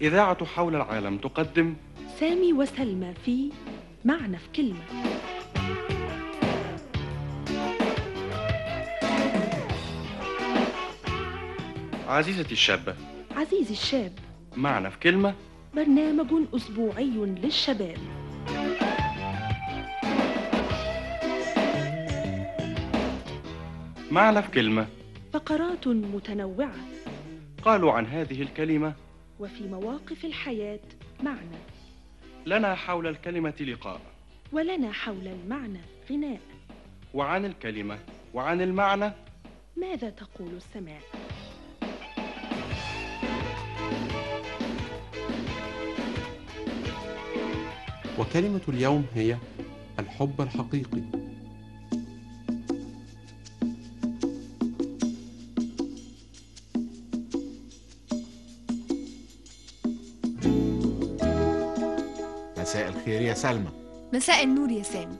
إذاعة حول العالم تقدم سامي وسلمى في معنى في كلمة. عزيزتي الشابة، عزيزي الشاب، معنى في كلمة، برنامج أسبوعي للشباب. معنى في كلمة. فقرات متنوعة قالوا عن هذه الكلمة: وفي مواقف الحياة معنى، لنا حول الكلمة لقاء، ولنا حول المعنى غناء، وعن الكلمة وعن المعنى ماذا تقول السماء؟ وكلمة اليوم هي الحب الحقيقي. مساء الخير يا سلمى. مساء النور يا سامي.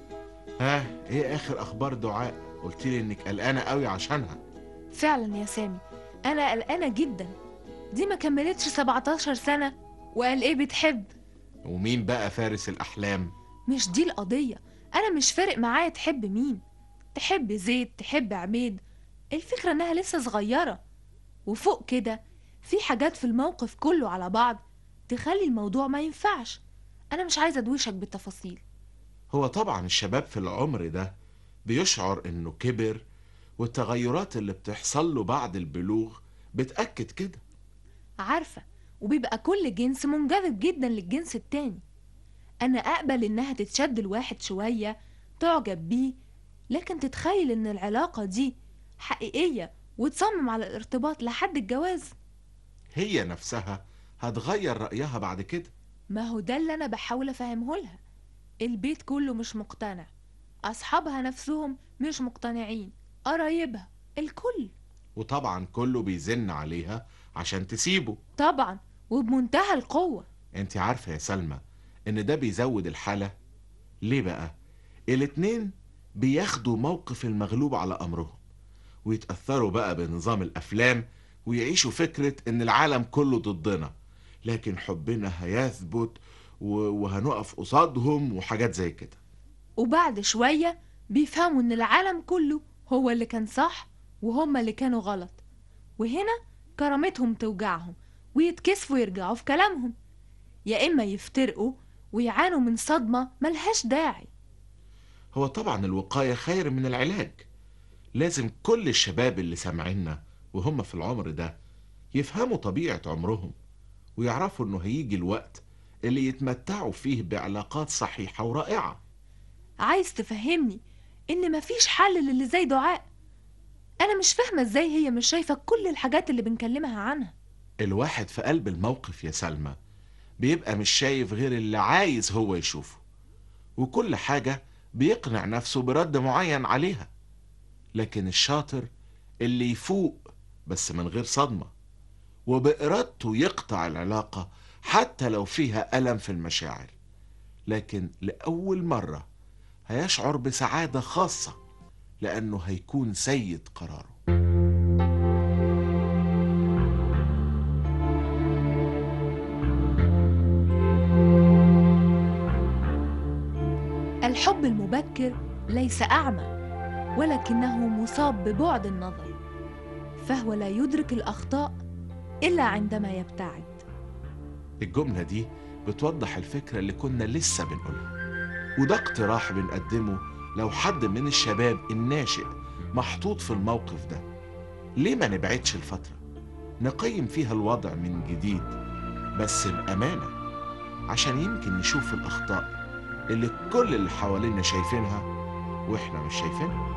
ايه اخر اخبار دعاء؟ قلت لي انك قلقانه قوي عشانها. فعلا يا سامي، انا قلقانه جدا. دي ما كملتش 17 سنه وقال ايه بتحب. ومين بقى فارس الاحلام؟ مش دي القضيه، انا مش فارق معايا تحب مين، تحب زيد تحب عبيد، الفكره انها لسه صغيره. وفوق كده في حاجات في الموقف كله على بعض تخلي الموضوع ما ينفعش. انا مش عايزه ادوشك بالتفاصيل. هو طبعا الشباب في العمر ده بيشعر انه كبر، والتغيرات اللي بتحصل له بعد البلوغ بتأكد كده. عارفه، وبيبقى كل جنس منجذب جدا للجنس التاني. انا اقبل انها تتشد الواحد شويه، تعجب بيه، لكن تتخيل ان العلاقه دي حقيقيه وتصمم على الارتباط لحد الجواز؟ هي نفسها هتغير رأيها بعد كده. ما هو ده اللي انا بحاول افهمه لها. البيت كله مش مقتنع، اصحابها نفسهم مش مقتنعين، قرايبها، الكل. وطبعا كله بيزن عليها عشان تسيبه. طبعا، وبمنتهى القوه. انت عارفه يا سلمى ان ده بيزود الحاله. ليه بقى؟ الاتنين بياخدوا موقف المغلوب على امرهم، ويتأثروا بقى بنظام الافلام، ويعيشوا فكرة ان العالم كله ضدنا، لكن حبنا هيثبت وهنقف قصادهم وحاجات زي كده. وبعد شويه بيفهموا ان العالم كله هو اللي كان صح وهم اللي كانوا غلط، وهنا كرامتهم توجعهم ويتكسفوا يرجعوا في كلامهم، يا إما يفترقوا ويعانوا من صدمة ملهاش داعي. هو طبعا الوقاية خير من العلاج. لازم كل الشباب اللي سامعيننا وهم في العمر ده يفهموا طبيعة عمرهم، ويعرفوا انه هيجي الوقت اللي يتمتعوا فيه بعلاقات صحيحة ورائعة. عايز تفهمني إن مفيش حل للي زي دعاء؟ أنا مش فاهمة إزاي هي مش شايفة كل الحاجات اللي بنكلمها عنها. الواحد في قلب الموقف يا سلمى بيبقى مش شايف غير اللي عايز هو يشوفه، وكل حاجة بيقنع نفسه برد معين عليها. لكن الشاطر اللي يفوق بس من غير صدمة، وبإرادته يقطع العلاقة حتى لو فيها ألم في المشاعر، لكن لأول مرة هيشعر بسعادة خاصة لأنه هيكون سيد قراره. الحب المبكر ليس أعمى، ولكنه مصاب ببعد النظر، فهو لا يدرك الأخطاء إلا عندما يبتعد. الجملة دي بتوضح الفكرة اللي كنا لسه بنقولها، وده اقتراح بنقدمه لو حد من الشباب الناشئ محطوط في الموقف ده. ليه ما نبعدش الفترة نقيم فيها الوضع من جديد، بس بأمانة، عشان يمكن نشوف الأخطاء اللي كل اللي حوالينا شايفينها وإحنا مش شايفينها.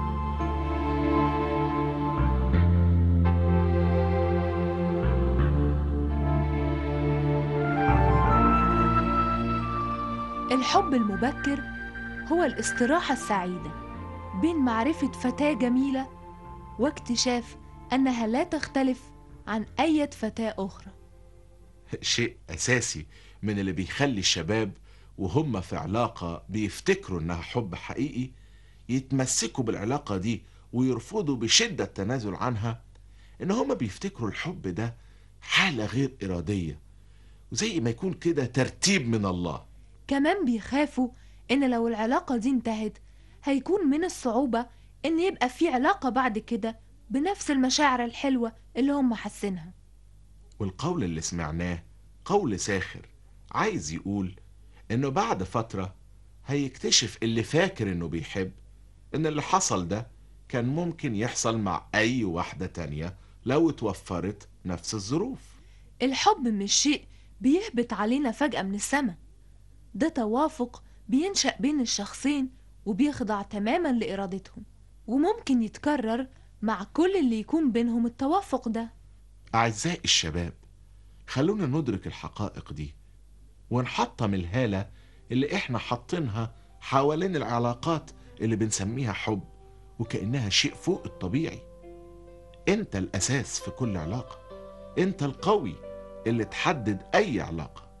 الحب المبكر هو الاستراحة السعيدة بين معرفة فتاة جميلة واكتشاف أنها لا تختلف عن أي فتاة أخرى. شيء أساسي من اللي بيخلي الشباب وهم في علاقة بيفتكروا إنها حب حقيقي يتمسكوا بالعلاقة دي ويرفضوا بشدة التنازل عنها، إن هم بيفتكروا الحب ده حالة غير إرادية، وزي ما يكون كده ترتيب من الله. كمان بيخافوا إن لو العلاقة دي انتهت هيكون من الصعوبة إن يبقى في علاقة بعد كده بنفس المشاعر الحلوة اللي هم حاسينها. والقول اللي سمعناه قول ساخر، عايز يقول إنه بعد فترة هيكتشف اللي فاكر إنه بيحب إن اللي حصل ده كان ممكن يحصل مع أي واحدة تانية لو اتوفرت نفس الظروف. الحب مش شيء بيهبط علينا فجأة من السما، ده توافق بينشأ بين الشخصين وبيخضع تماما لإرادتهم، وممكن يتكرر مع كل اللي يكون بينهم التوافق ده. أعزائي الشباب، خلونا ندرك الحقائق دي ونحطم الهالة اللي احنا حاطينها حوالين العلاقات اللي بنسميها حب وكأنها شيء فوق الطبيعي. انت الأساس في كل علاقة، انت القوي اللي تحدد أي علاقة.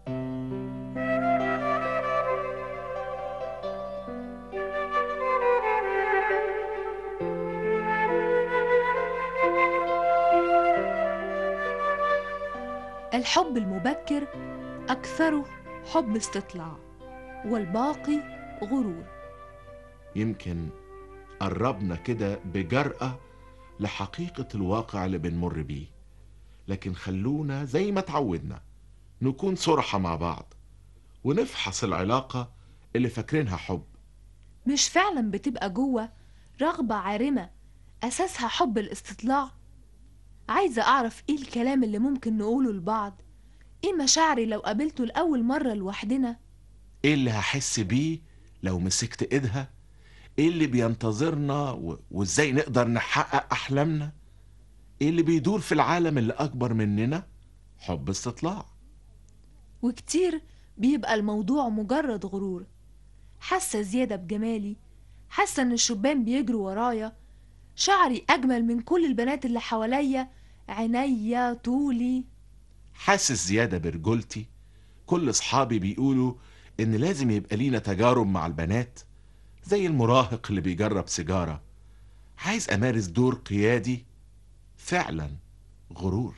الحب المبكر أكثره حب استطلاع، والباقي غرور. يمكن قربنا كده بجرأة لحقيقة الواقع اللي بنمر بيه، لكن خلونا زي ما تعودنا نكون صرحة مع بعض ونفحص العلاقة اللي فاكرينها حب. مش فعلا بتبقى جوه رغبة عارمة أساسها حب الاستطلاع؟ عايزة أعرف إيه الكلام اللي ممكن نقوله لبعض، إيه مشاعري لو قابلته لأول مرة لوحدنا، ايه اللي هحس بيه لو مسكت ايدها، ايه اللي بينتظرنا وازاي نقدر نحقق احلامنا، ايه اللي بيدور في العالم اللي اكبر مننا. حب استطلاع. وكتير بيبقى الموضوع مجرد غرور. حاسة زيادة بجمالي، حاسة إن الشبان بيجروا ورايا، شعري أجمل من كل البنات اللي حواليا، عينيا طولي. حاسس زيادة برجولتي، كل اصحابي بيقولوا ان لازم يبقى لينا تجارب مع البنات، زي المراهق اللي بيجرب سيجارة. عايز امارس دور قيادي، فعلا غرور.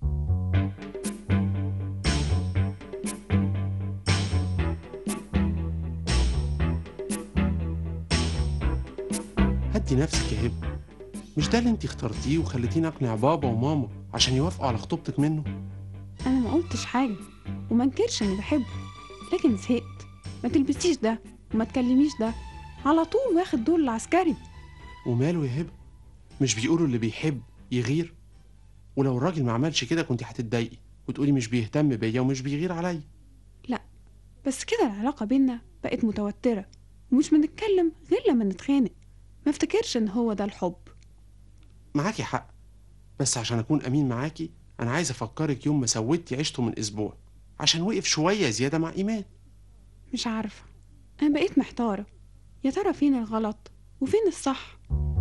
هدي نفسك يا هبة، مش ده اللي انت اخترتيه وخليتيني اقنع بابا وماما عشان يوافقوا على خطوبتك منه؟ انا ما قلتش حاجه وما انكرش اني بحبه، لكن زهقت. ما تلبسيش ده وما تكلميش ده، على طول واخد دور العسكري. وماله يا هبة؟ مش بيقولوا اللي بيحب يغير؟ ولو الراجل ما عملش كده كنت هتتضايقي وتقولي مش بيهتم بيا ومش بيغير عليا. لا بس كده العلاقه بينا بقت متوتره ومش بنتكلم غير لما نتخانق. ما افتكرش ان هو ده الحب. معاكي حق، بس عشان اكون امين معاكي انا عايز افكرك يوم ما سويتي عيشته من اسبوع عشان وقف شويه زياده مع ايمان. مش عارفه، انا بقيت محتاره، يا ترى فين الغلط وفين الصح؟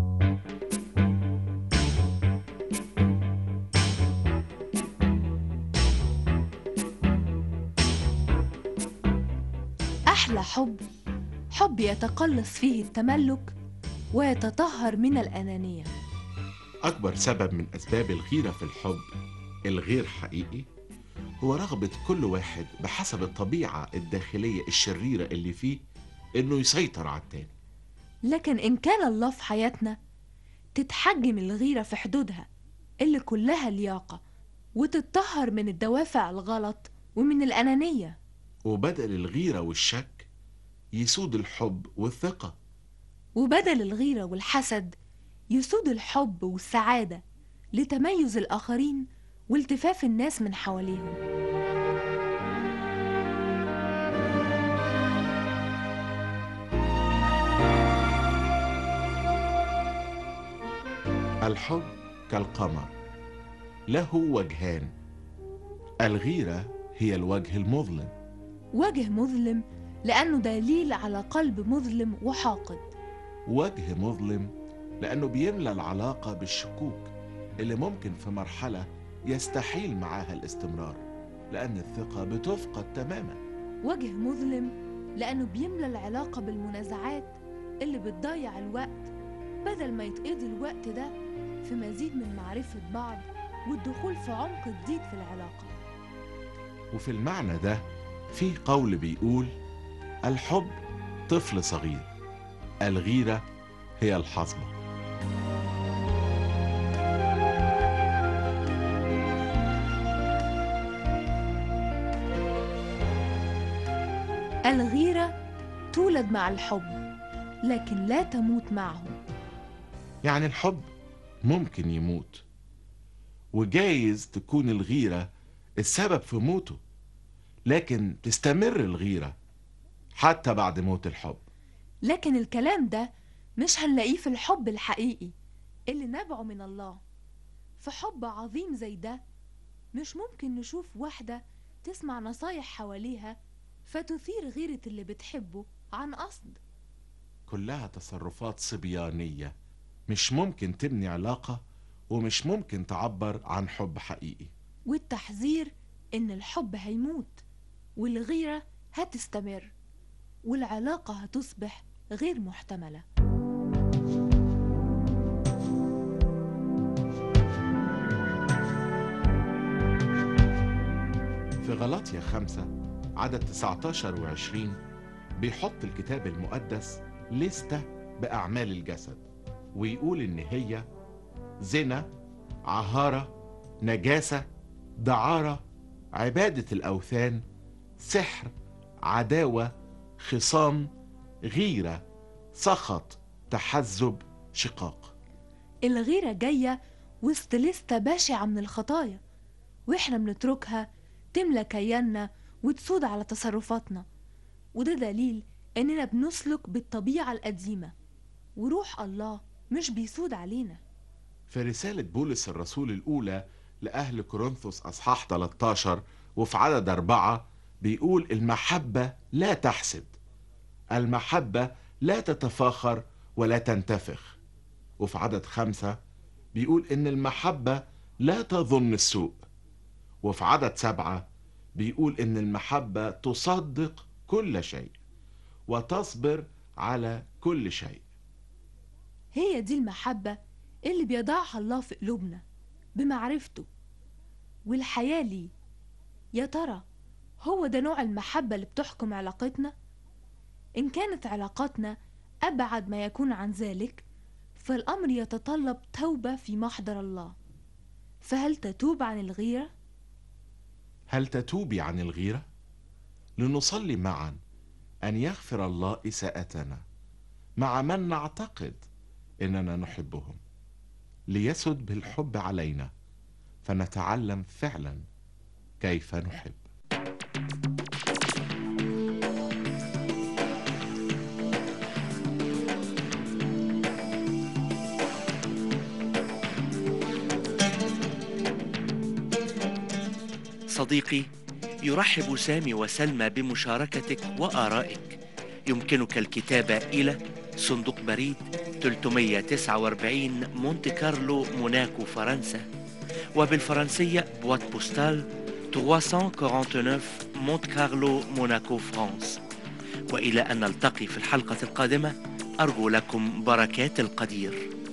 أحلى حب، حب يتقلص فيه التملك ويتطهر من الأنانية. أكبر سبب من أسباب الغيرة في الحب الغير حقيقي هو رغبة كل واحد بحسب الطبيعة الداخلية الشريرة اللي فيه إنه يسيطر على التاني. لكن إن كان الله في حياتنا تتحجم الغيرة في حدودها اللي كلها لياقة، وتتطهر من الدوافع الغلط ومن الأنانية. وبدل الغيرة والشك يسود الحب والثقة. وبدل الغيرة والحسد يسود الحب والسعادة لتميز الآخرين والتفاف الناس من حواليهم. الحب كالقمر له وجهان، الغيرة هي الوجه المظلم. وجه مظلم لأنه دليل على قلب مظلم وحاقد. وجه مظلم لأنه بيملى العلاقة بالشكوك اللي ممكن في مرحلة يستحيل معاها الاستمرار لأن الثقة بتفقد تماما. وجه مظلم لأنه بيملى العلاقة بالمنازعات اللي بتضيع الوقت بدل ما يتقضي الوقت ده في مزيد من معرفة بعض والدخول في عمق جديد في العلاقة. وفي المعنى ده فيه قول بيقول: الحب طفل صغير، الغيرة هي الحصبة. الغيرة تولد مع الحب لكن لا تموت معه. يعني الحب ممكن يموت، وجايز تكون الغيرة السبب في موته، لكن تستمر الغيرة حتى بعد موت الحب. لكن الكلام ده مش هنلاقيه في الحب الحقيقي اللي نبعه من الله. في حب عظيم زي ده مش ممكن نشوف واحدة تسمع نصايح حواليها فتثير غيرة اللي بتحبه عن قصد. كلها تصرفات صبيانية، مش ممكن تبني علاقة ومش ممكن تعبر عن حب حقيقي. والتحذير إن الحب هيموت والغيرة هتستمر والعلاقة هتصبح غير محتملة. في غلاطيا 5 عدد 19 و20 بيحط الكتاب المقدس لستة بأعمال الجسد، ويقول إن هي زنا، عهارة، نجاسة، دعارة، عبادة الأوثان، سحر، عداوة، خصام، غيرة، سخط، تحزب، شقاق. الغيرة جاية وسط لستة بشعة من الخطايا، وإحنا بنتركها تملى كياننا وتسود على تصرفاتنا، وده دليل إننا بنسلك بالطبيعة القديمة وروح الله مش بيسود علينا. في رسالة بولس الرسول الأولى لأهل كورنثوس أصحاح 13 وفي عدد 4 بيقول: المحبة لا تحسد، المحبة لا تتفاخر ولا تنتفخ. وفي عدد 5 بيقول إن المحبة لا تظن السوء. وفي عدد 7 بيقول إن المحبة تصدق كل شيء وتصبر على كل شيء. هي دي المحبة اللي بيضعها الله في قلوبنا بمعرفته والحياة ليه. يا ترى هو ده نوع المحبة اللي بتحكم علاقتنا؟ إن كانت علاقاتنا أبعد ما يكون عن ذلك فالأمر يتطلب توبة في محضر الله. فهل تتوب عن الغيرة؟ هل تتوبي عن الغيرة؟ لنصلي معا أن يغفر الله إساءتنا مع من نعتقد إننا نحبهم، ليسد بالحب علينا فنتعلم فعلا كيف نحب. صديقي، يرحب سامي وسلمى بمشاركتك وآرائك. يمكنك الكتابة إلى صندوق بريد 349 مونte كارلو موناكو فرنسا، وبالفرنسية بوات بوستال 349 مونte كارلو موناكو فرانس. وإلى أن نلتقي في الحلقة القادمة، أرجو لكم بركات القدير.